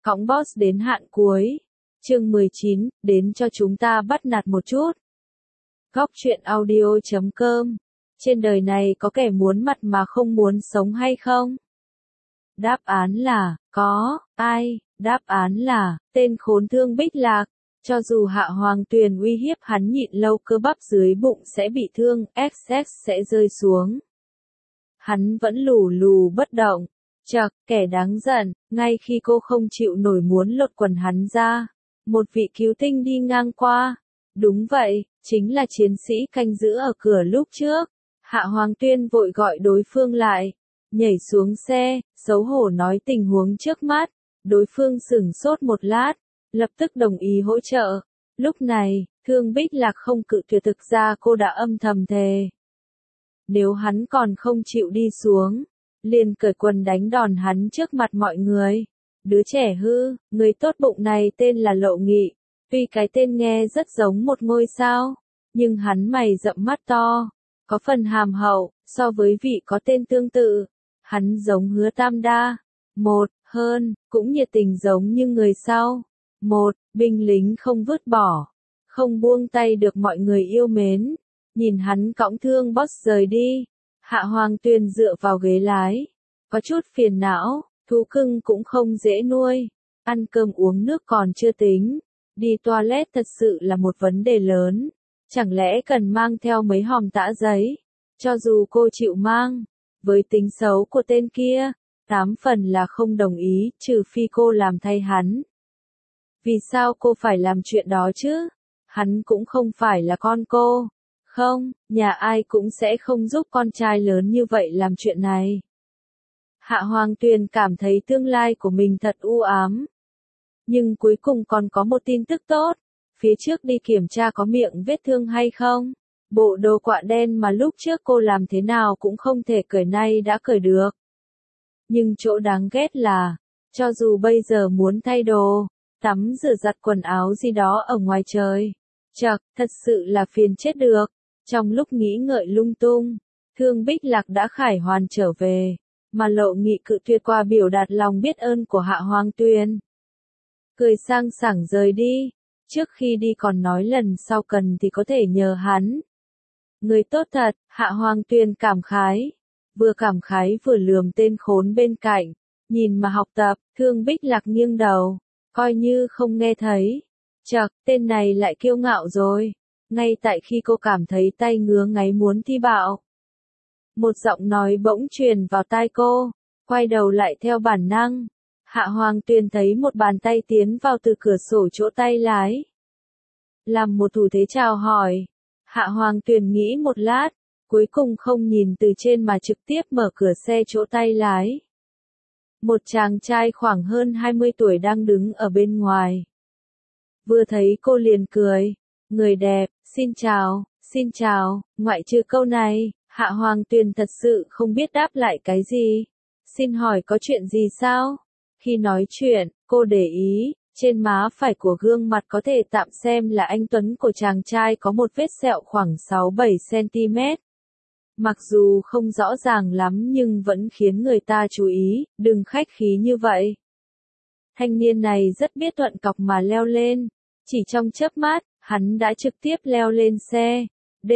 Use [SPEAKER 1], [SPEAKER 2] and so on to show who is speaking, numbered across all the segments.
[SPEAKER 1] Cõng boss đến hạn cuối. Chương 19, đến cho chúng ta bắt nạt một chút. Góc truyện audio.com. Trên đời này có kẻ muốn mặt mà không muốn sống hay không? Đáp án là, có. Ai? Đáp án là, tên khốn Thương Bích Lạc. Cho dù Hạ Hoàng Tuyền uy hiếp hắn nhịn lâu cơ bắp dưới bụng sẽ bị thương, XX sẽ rơi xuống. Hắn vẫn lù lù bất động. Chậc, kẻ đáng giận, ngay khi cô không chịu nổi muốn lột quần hắn ra. Một vị cứu tinh đi ngang qua. Đúng vậy, chính là chiến sĩ canh giữ ở cửa lúc trước. Hạ Hoàng Tuyên vội gọi đối phương lại. Nhảy xuống xe, xấu hổ nói tình huống trước mắt. Đối phương sửng sốt một lát, lập tức đồng ý hỗ trợ. Lúc này, Thương Bích Lạc không cự tuyệt, thực ra cô đã âm thầm thề. Nếu hắn còn không chịu đi xuống, liền cởi quần đánh đòn hắn trước mặt mọi người. Đứa trẻ hư, người tốt bụng này tên là Lộ Nghị. Tuy cái tên nghe rất giống một ngôi sao, nhưng hắn mày rậm mắt to, có phần hàm hậu, so với vị có tên tương tự. Hắn giống Hứa Tam Đa. Một, hơn, cũng nhiệt tình giống như người sau. Một, binh lính không vứt bỏ, không buông tay được mọi người yêu mến. Nhìn hắn cõng Thương Boss rời đi, Hạ Hoàng Tuyền dựa vào ghế lái, có chút phiền não, thú cưng cũng không dễ nuôi, ăn cơm uống nước còn chưa tính, đi toilet thật sự là một vấn đề lớn, chẳng lẽ cần mang theo mấy hòm tã giấy, cho dù cô chịu mang, với tính xấu của tên kia, 8 phần là không đồng ý, trừ phi cô làm thay hắn. Vì sao cô phải làm chuyện đó chứ? Hắn cũng không phải là con cô. Không, nhà ai cũng sẽ không giúp con trai lớn như vậy làm chuyện này. Hạ Hoàng Tuyền cảm thấy tương lai của mình thật u ám. Nhưng cuối cùng còn có một tin tức tốt. Phía trước đi kiểm tra có miệng vết thương hay không? Bộ đồ quạ đen mà lúc trước cô làm thế nào cũng không thể cởi, nay đã cởi được. Nhưng chỗ đáng ghét là, cho dù bây giờ muốn thay đồ, tắm rửa giặt quần áo gì đó ở ngoài trời, chậc, thật sự là phiền chết được. Trong lúc nghĩ ngợi lung tung, Thương Bích Lạc đã khải hoàn trở về, mà Lộ Nghị cự tuyệt qua biểu đạt lòng biết ơn của Hạ Hoàng Tuyền. Cười sang sảng rời đi, trước khi đi còn nói lần sau cần thì có thể nhờ hắn. Người tốt thật, Hạ Hoàng Tuyền cảm khái. Vừa cảm khái vừa lườm tên khốn bên cạnh, nhìn mà học tập. Thương Bích Lạc nghiêng đầu, coi như không nghe thấy. Chậc, tên này lại kiêu ngạo rồi. Ngay tại khi cô cảm thấy tay ngứa ngáy muốn thi bạo, một giọng nói bỗng truyền vào tai cô, quay đầu lại theo bản năng. Hạ Hoàng Tuyền thấy một bàn tay tiến vào từ cửa sổ chỗ tay lái. Làm một thủ thế chào hỏi. Hạ Hoàng Tuyền nghĩ một lát, cuối cùng không nhìn từ trên mà trực tiếp mở cửa xe chỗ tay lái. Một chàng trai khoảng hơn 20 tuổi đang đứng ở bên ngoài. Vừa thấy cô liền cười. Người đẹp, xin chào, ngoại trừ câu này, Hạ Hoàng Tuyền thật sự không biết đáp lại cái gì. Xin hỏi có chuyện gì sao? Khi nói chuyện, cô để ý, trên má phải của gương mặt có thể tạm xem là anh tuấn của chàng trai có một vết sẹo khoảng 6-7 cm. Mặc dù không rõ ràng lắm nhưng vẫn khiến người ta chú ý, đừng khách khí như vậy. Thanh niên này rất biết thuận cọc mà leo lên, chỉ trong chớp mắt, hắn đã trực tiếp leo lên xe.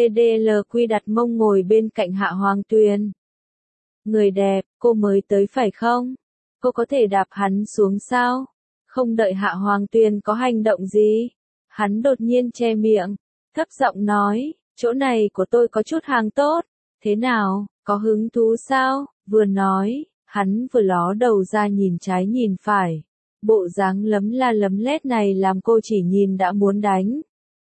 [SPEAKER 1] DDLQ đặt mông ngồi bên cạnh Hạ Hoàng Tuyền. Người đẹp, cô mới tới phải không? Cô có thể đạp hắn xuống sao? Không đợi Hạ Hoàng Tuyền có hành động gì, hắn đột nhiên che miệng, thấp giọng nói, chỗ này của tôi có chút hàng tốt, thế nào, có hứng thú sao? Vừa nói, hắn vừa ló đầu ra nhìn trái nhìn phải. Bộ dáng lấm la lấm lét này làm cô chỉ nhìn đã muốn đánh.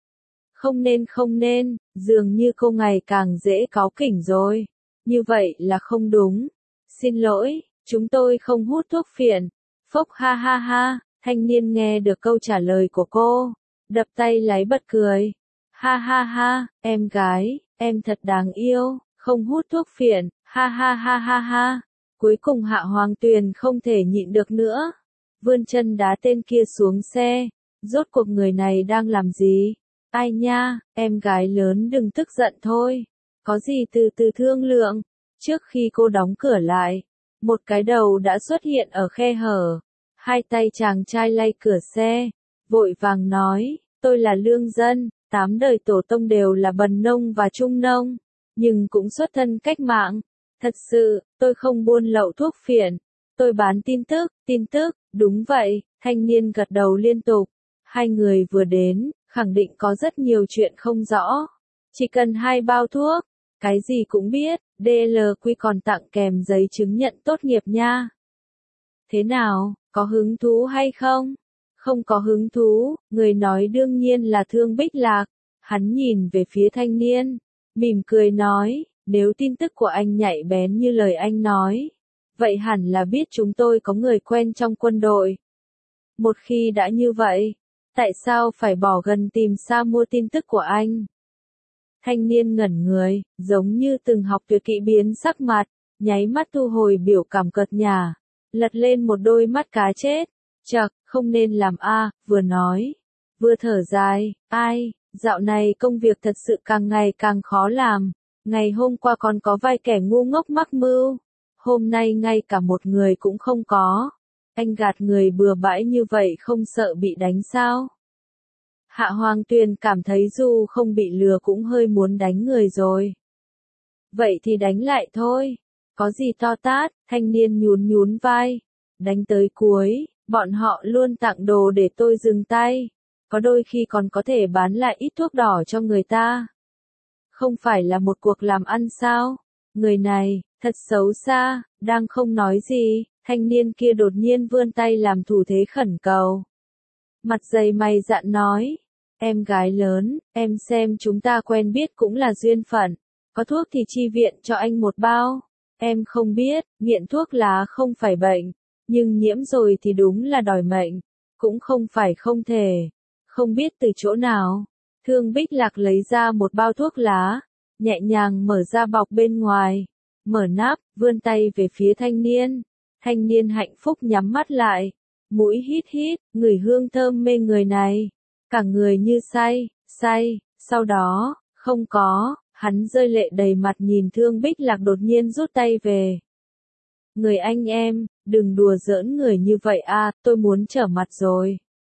[SPEAKER 1] Không nên, dường như cô ngày càng dễ cáu kỉnh rồi. Như vậy là không đúng. Xin lỗi, chúng tôi không hút thuốc phiện. Phốc ha ha ha, thanh niên nghe được câu trả lời của cô, đập tay lái bật cười. Ha ha ha, em gái, em thật đáng yêu, không hút thuốc phiện, ha ha ha ha ha. Cuối cùng Hạ Hoàng Tuyền không thể nhịn được nữa. Vươn chân đá tên kia xuống xe. Rốt cuộc người này đang làm gì? Ai nha, em gái lớn đừng tức giận thôi. Có gì từ từ thương lượng. Trước khi cô đóng cửa lại, một cái đầu đã xuất hiện ở khe hở. Hai tay chàng trai lay cửa xe, vội vàng nói, tôi là lương dân, 8 đời tổ tông đều là bần nông và trung nông, nhưng cũng xuất thân cách mạng. Thật sự, tôi không buôn lậu thuốc phiện, tôi bán tin tức, đúng vậy, thanh niên gật đầu liên tục. Hai người vừa đến, khẳng định có rất nhiều chuyện không rõ. Chỉ cần 2 bao thuốc, cái gì cũng biết, DLQ còn tặng kèm giấy chứng nhận tốt nghiệp nha. Thế nào, có hứng thú hay không? Không có hứng thú, người nói đương nhiên là Thương Bích Lạc. Hắn nhìn về phía thanh niên, mỉm cười nói, nếu tin tức của anh nhạy bén như lời anh nói, vậy hẳn là biết chúng tôi có người quen trong quân đội. Một khi đã như vậy, tại sao phải bỏ gần tìm xa mua tin tức của anh? Thanh niên ngẩn người, giống như từng học tuyệt kỹ biến sắc mặt, nháy mắt thu hồi biểu cảm cợt nhả, lật lên một đôi mắt cá chết. Chậc, không nên làm a, vừa nói, vừa thở dài, ai, dạo này công việc thật sự càng ngày càng khó làm. Ngày hôm qua còn có vài kẻ ngu ngốc mắc mưu, hôm nay ngay cả một người cũng không có. Anh gạt người bừa bãi như vậy không sợ bị đánh sao? Hạ Hoàng Tuyền cảm thấy dù không bị lừa cũng hơi muốn đánh người rồi. Vậy thì đánh lại thôi, có gì to tát, thanh niên nhún nhún vai, đánh tới cuối, bọn họ luôn tặng đồ để tôi dừng tay, có đôi khi còn có thể bán lại ít thuốc đỏ cho người ta. Không phải là một cuộc làm ăn sao? Người này, thật xấu xa, đang không nói gì, thanh niên kia đột nhiên vươn tay làm thủ thế khẩn cầu. Mặt dày mày dạn nói, em gái lớn, em xem chúng ta quen biết cũng là duyên phận, có thuốc thì chi viện cho anh một bao. Em không biết, nghiện thuốc lá không phải bệnh, nhưng nhiễm rồi thì đúng là đòi mệnh, cũng không phải không thể. Không biết từ chỗ nào, Thương Bích Lạc lấy ra một bao thuốc lá, nhẹ nhàng mở ra bọc bên ngoài, mở nắp, vươn tay về phía thanh niên. Thanh niên hạnh phúc nhắm mắt lại, mũi hít hít, ngửi hương thơm mê người này, cả người như say, sau đó, không có, hắn rơi lệ đầy mặt nhìn Thương Bích Lạc đột nhiên rút tay về. Người anh em, đừng đùa giỡn người như vậy a, tôi muốn trở mặt rồi.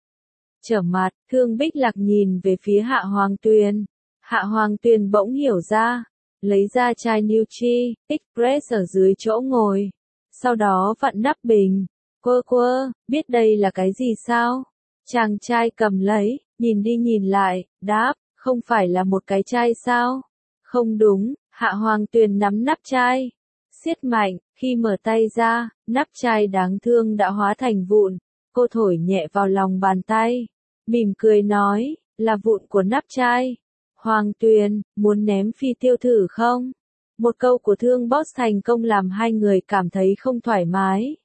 [SPEAKER 1] Trở mặt, Thương Bích Lạc nhìn về phía Hạ Hoàng Tuyền. Hạ Hoàng Tuyền bỗng hiểu ra, lấy ra chai Nutri Express ở dưới chỗ ngồi. Sau đó vặn nắp bình. Quơ, biết đây là cái gì sao? Chàng trai cầm lấy, nhìn đi nhìn lại, đáp, không phải là một cái chai sao? Không đúng, Hạ Hoàng Tuyền nắm nắp chai, siết mạnh, khi mở tay ra, nắp chai đáng thương đã hóa thành vụn. Cô thổi nhẹ vào lòng bàn tay, mỉm cười nói, là vụn của nắp chai. Hoàng Tuyền, muốn ném phi tiêu thử không? Một câu của Thương Boss thành công làm hai người cảm thấy không thoải mái.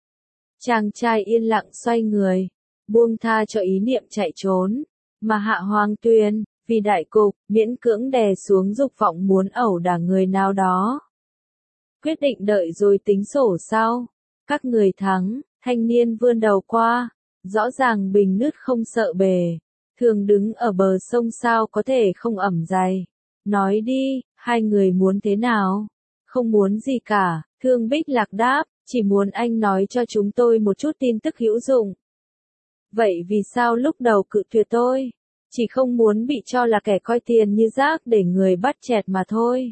[SPEAKER 1] Chàng trai yên lặng xoay người, buông tha cho ý niệm chạy trốn, mà Hạ Hoàng Tuyền, vì đại cục, miễn cưỡng đè xuống dục vọng muốn ẩu đả người nào đó. Quyết định đợi rồi tính sổ sau. Các người thắng, thanh niên vươn đầu qua, rõ ràng bình nước không sợ bề. Thường đứng ở bờ sông sao có thể không ẩm dày. Nói đi, hai người muốn thế nào? Không muốn gì cả, Thương Bích Lạc đáp, chỉ muốn anh nói cho chúng tôi một chút tin tức hữu dụng. Vậy vì sao lúc đầu cự tuyệt tôi? Chỉ không muốn bị cho là kẻ coi tiền như rác để người bắt chẹt mà thôi.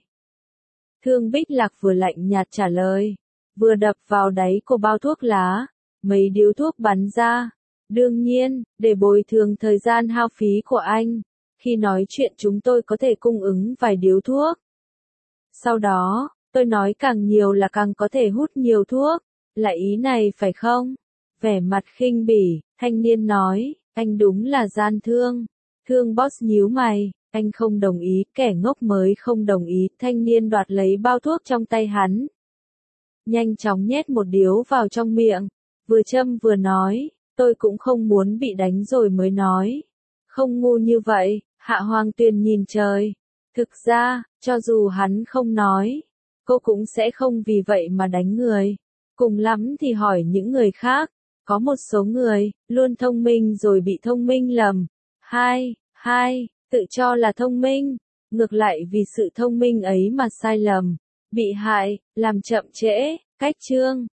[SPEAKER 1] Thương Bích Lạc vừa lạnh nhạt trả lời, vừa đập vào đáy của bao thuốc lá, mấy điếu thuốc bắn ra. Đương nhiên, để bồi thường thời gian hao phí của anh, khi nói chuyện chúng tôi có thể cung ứng vài điếu thuốc. Sau đó, tôi nói càng nhiều là càng có thể hút nhiều thuốc, là ý này phải không? Vẻ mặt khinh bỉ, thanh niên nói, anh đúng là gian thương. Thương Boss nhíu mày, anh không đồng ý, kẻ ngốc mới không đồng ý, thanh niên đoạt lấy bao thuốc trong tay hắn. Nhanh chóng nhét một điếu vào trong miệng, vừa châm vừa nói, tôi cũng không muốn bị đánh rồi mới nói. Không ngu như vậy, Hạ Hoàng Tuyền nhìn trời. Thực ra, cho dù hắn không nói, cô cũng sẽ không vì vậy mà đánh người. Cùng lắm thì hỏi những người khác, có một số người, luôn thông minh rồi bị thông minh lầm. Tự cho là thông minh, ngược lại vì sự thông minh ấy mà sai lầm, bị hại, làm chậm trễ. Cách chương